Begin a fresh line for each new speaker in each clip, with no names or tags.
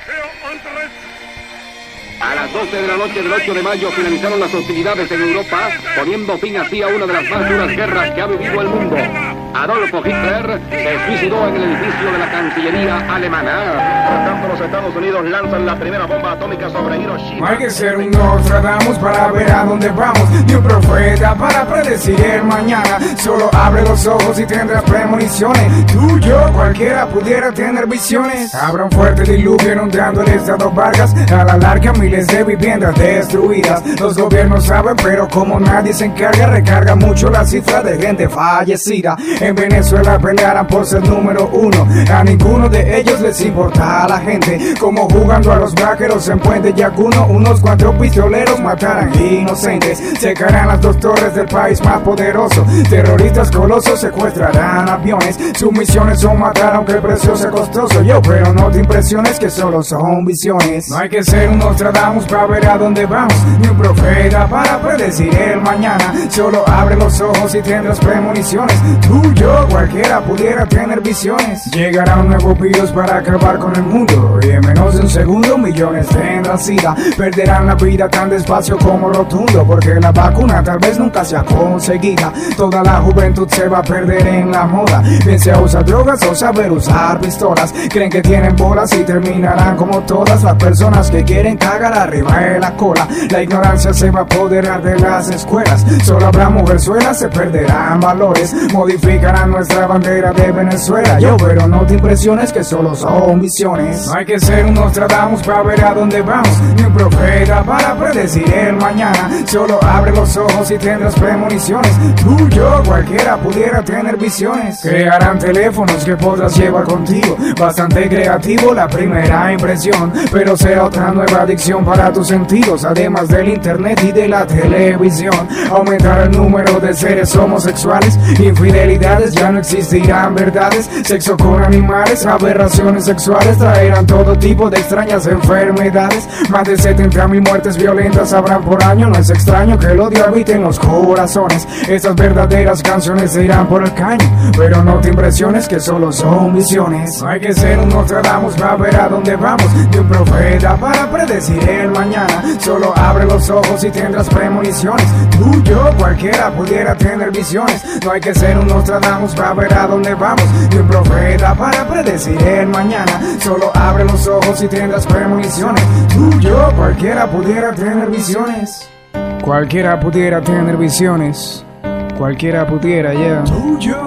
A las 12 de la noche del 8 de mayo finalizaron las hostilidades en Europa, poniendo fin así a una de las más duras guerras que ha vivido el mundo. Adolfo Hitler se suicidó en el edificio de la Cancillería alemana. Por tanto, los Estados Unidos lanzan la primera bomba atómica sobre Hiroshima.
No hay que ser un Nostradamus para ver a dónde vamos, ni un profeta para predecir el mañana. Solo abre los ojos y tendrás premoniciones. Tú, yo, cualquiera pudiera tener visiones. Habrá un fuerte diluvio inundando el estado Vargas. A la larga miles de viviendas destruidas. Los gobiernos saben, pero como nadie se encarga, recarga mucho la cifra de gente fallecida. En Venezuela pelearán por ser número uno. A ninguno de ellos les importa a la gente. Como jugando a los vaqueros en Puente Yacuno, unos 4 pistoleros matarán inocentes. Secarán las 2 torres del país más poderoso. Terroristas colosos secuestrarán aviones. Sus misiones son matar aunque el precio sea costoso. Yo, pero no te impresiones que solo son visiones. No hay que ser un Nostradamus para ver a dónde vamos, ni un profeta para predecir el mañana. Solo abre los ojos y tendrás premoniciones. Tú, yo, cualquiera pudiera tener visiones. Llegará un nuevo virus para acabar con el mundo, y en menos de un segundo millones tendrán sida. Perderán la vida tan despacio como rotundo, porque la vacuna tal vez nunca sea conseguida. Toda la juventud se va a perder en la moda, bien sea usar drogas o saber usar pistolas. Creen que tienen bolas y terminarán como todas las personas que quieren cagar arriba de la cola. La ignorancia se va a apoderar de las escuelas. Solo habrá mujerzuelas, se perderán valores. Modificarán nuestra bandera de Venezuela. Yo, pero no te impresiones que solo son visiones. No hay que ser un Nostradamus para ver a dónde vamos, ni un profeta para predecir el mañana. Solo abre los ojos y tendrás premoniciones. Tú, yo, cualquiera pudiera tener visiones. Crearán teléfonos que podrás llevar contigo. Bastante creativo la primera impresión, pero será otra nueva adicción para tus sentidos. Además del internet y de la televisión, aumentará el número de seres homosexuales. Infidelidades, ya no existirán verdades. Sexo con animales, aberraciones sexuales. Traerán todo tipo de extrañas enfermedades. Más de 70,000 muertes violentas habrán por año. No es extraño que el odio habite en los corazones. Estas verdaderas canciones se irán por el caño, pero no te impresiones que solo son visiones. No hay que ser un Nostradamus para ver a dónde vamos, ni un profeta para predecir el mañana. Solo abre los ojos y tendrás premoniciones. Tú, yo, cualquiera pudiera tener visiones. No hay que ser un Nostradamus para ver a dónde vamos, ni un profeta para predecir el mañana. Solo abre los ojos y tendrás premoniciones. Tú, yo, cualquiera pudiera tener visiones. Cualquiera pudiera tener visiones. Cualquiera pudiera, yeah. Tú, yo,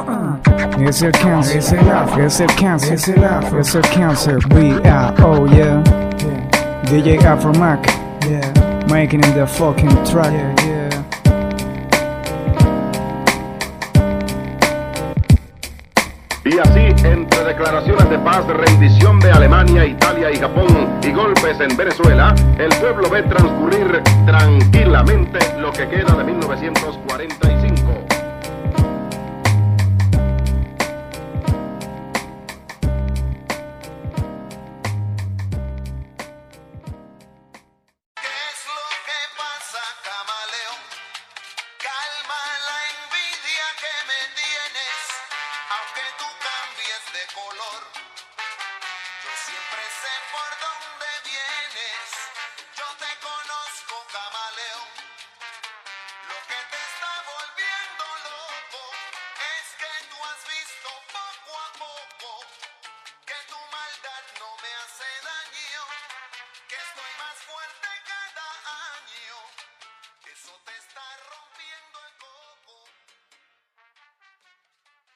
es el cáncer, es el af, es el cáncer, es el af, es el cáncer. B-I-O, yeah. DJ Afro Mac, yeah. Making in the fucking track, yeah.
Y así, entre declaraciones de paz, rendición de Alemania, Italia y Japón y golpes en Venezuela, el pueblo ve transcurrir tranquilamente lo que queda de 1945.